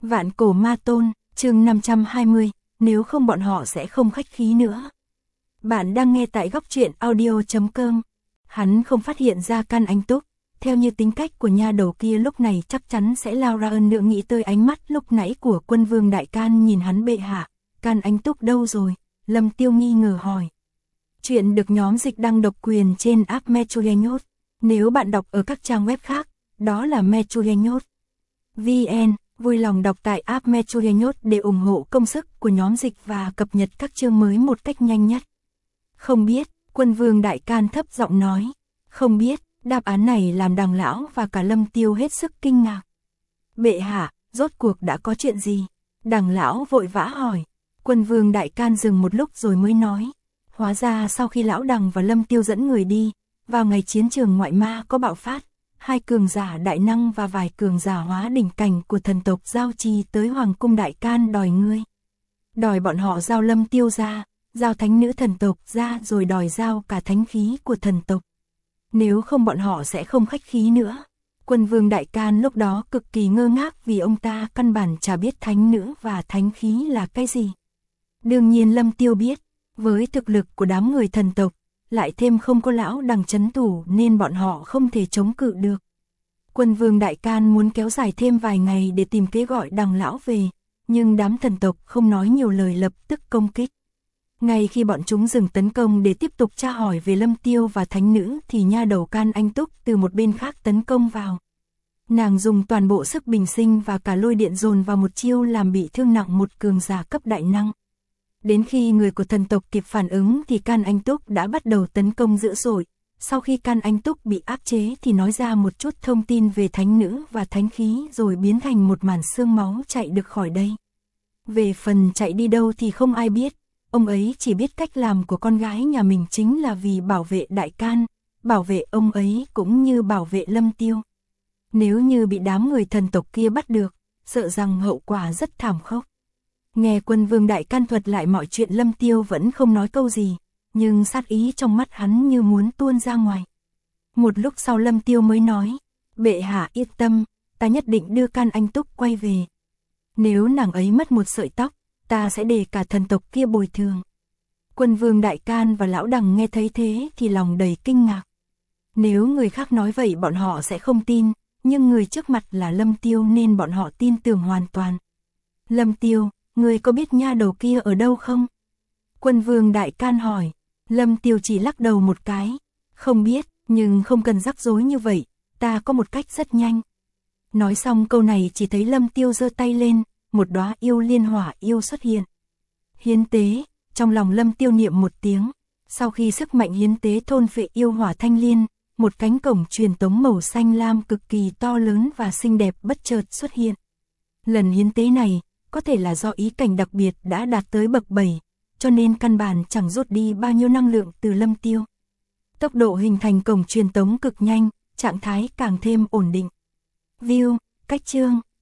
Vạn cổ ma tôn, chương 520, nếu không bọn họ sẽ không khách khí nữa. Bạn đang nghe tại góc truyện audio.com. Hắn không phát hiện ra Can Anh Túc, theo như tính cách của nha đầu kia lúc này chắc chắn sẽ lao ra ơn nữa, nghĩ tới ánh mắt lúc nãy của Quân Vương Đại Can nhìn hắn. Bệ hạ, Can Anh Túc đâu rồi? Lâm Tiêu nghi ngờ hỏi. Chuyện được nhóm dịch đăng độc quyền trên app Metronews. Nếu bạn đọc ở các trang web khác, đó là Metronews VN. Vui lòng đọc tại app Metronews để ủng hộ công sức của nhóm dịch và cập nhật các chương mới một cách nhanh nhất. Không biết, Quân Vương Đại Can thấp giọng nói. Không biết, đáp án này làm Đằng lão và cả Lâm Tiêu hết sức kinh ngạc. Bệ hạ, rốt cuộc đã có chuyện gì? Đằng lão vội vã hỏi. Quân Vương Đại Can dừng một lúc rồi mới nói. Hóa ra sau khi lão Đằng và Lâm Tiêu dẫn người đi, vào ngày chiến trường ngoại ma có bạo phát, hai cường giả đại năng và vài cường giả hóa đỉnh cảnh của thần tộc giao trì tới Hoàng cung Đại Can đòi ngươi. Đòi bọn họ giao Lâm Tiêu ra, giao thánh nữ thần tộc ra, rồi đòi giao cả thánh khí của thần tộc. Nếu không bọn họ sẽ không khách khí nữa. Quân Vương Đại Can lúc đó cực kỳ ngơ ngác vì ông ta căn bản chả biết thánh nữ và thánh khí là cái gì. Đương nhiên Lâm Tiêu biết, với thực lực của đám người thần tộc, lại thêm không có lão Đằng trấn thủ nên bọn họ không thể chống cự được. Quân Vương Đại Can muốn kéo dài thêm vài ngày để tìm kế gọi Đằng lão về, nhưng đám thần tộc không nói nhiều lời lập tức công kích. Ngay khi bọn chúng dừng tấn công để tiếp tục tra hỏi về Lâm Tiêu và thánh nữ thì nha đầu Can Anh Túc từ một bên khác tấn công vào. Nàng dùng toàn bộ sức bình sinh và cả lôi điện dồn vào một chiêu làm bị thương nặng một cường giả cấp đại năng. Đến khi người của thần tộc kịp phản ứng thì Can Anh Túc đã bắt đầu tấn công dữ dội. Sau khi Can Anh Túc bị áp chế thì nói ra một chút thông tin về thánh nữ và thánh khí rồi biến thành một màn xương máu chạy được khỏi đây. Về phần chạy đi đâu thì không ai biết, ông ấy chỉ biết cách làm của con gái nhà mình chính là vì bảo vệ Đại Can, bảo vệ ông ấy cũng như bảo vệ Lâm Tiêu. Nếu như bị đám người thần tộc kia bắt được, sợ rằng hậu quả rất thảm khốc. Nghe Quân Vương Đại Can thuật lại mọi chuyện, Lâm Tiêu vẫn không nói câu gì, nhưng sát ý trong mắt hắn như muốn tuôn ra ngoài. Một lúc sau Lâm Tiêu mới nói, bệ hạ yên tâm, ta nhất định đưa Can Anh Túc quay về. Nếu nàng ấy mất một sợi tóc, ta sẽ để cả thần tộc kia bồi thường. Quân Vương Đại Can và lão Đằng nghe thấy thế thì lòng đầy kinh ngạc. Nếu người khác nói vậy bọn họ sẽ không tin, nhưng người trước mặt là Lâm Tiêu nên bọn họ tin tưởng hoàn toàn. Lâm Tiêu, ngươi có biết nha đầu kia ở đâu không? Quân Vương Đại Can hỏi. Lâm Tiêu chỉ lắc đầu một cái. Không biết, nhưng không cần rắc rối như vậy, ta có một cách rất nhanh. Nói xong câu này chỉ thấy Lâm Tiêu giơ tay lên, một đóa yêu liên hỏa yêu xuất hiện. Hiến tế, trong lòng Lâm Tiêu niệm một tiếng. Sau khi sức mạnh hiến tế thôn phệ yêu hỏa thanh liên, một cánh cổng truyền tống màu xanh lam cực kỳ to lớn và xinh đẹp bất chợt xuất hiện. Lần hiến tế này, có thể là do ý cảnh đặc biệt đã đạt tới bậc 7, cho nên căn bản chẳng rút đi bao nhiêu năng lượng từ Lâm Tiêu. Tốc độ hình thành cổng truyền tống cực nhanh, trạng thái càng thêm ổn định. View, cách chương.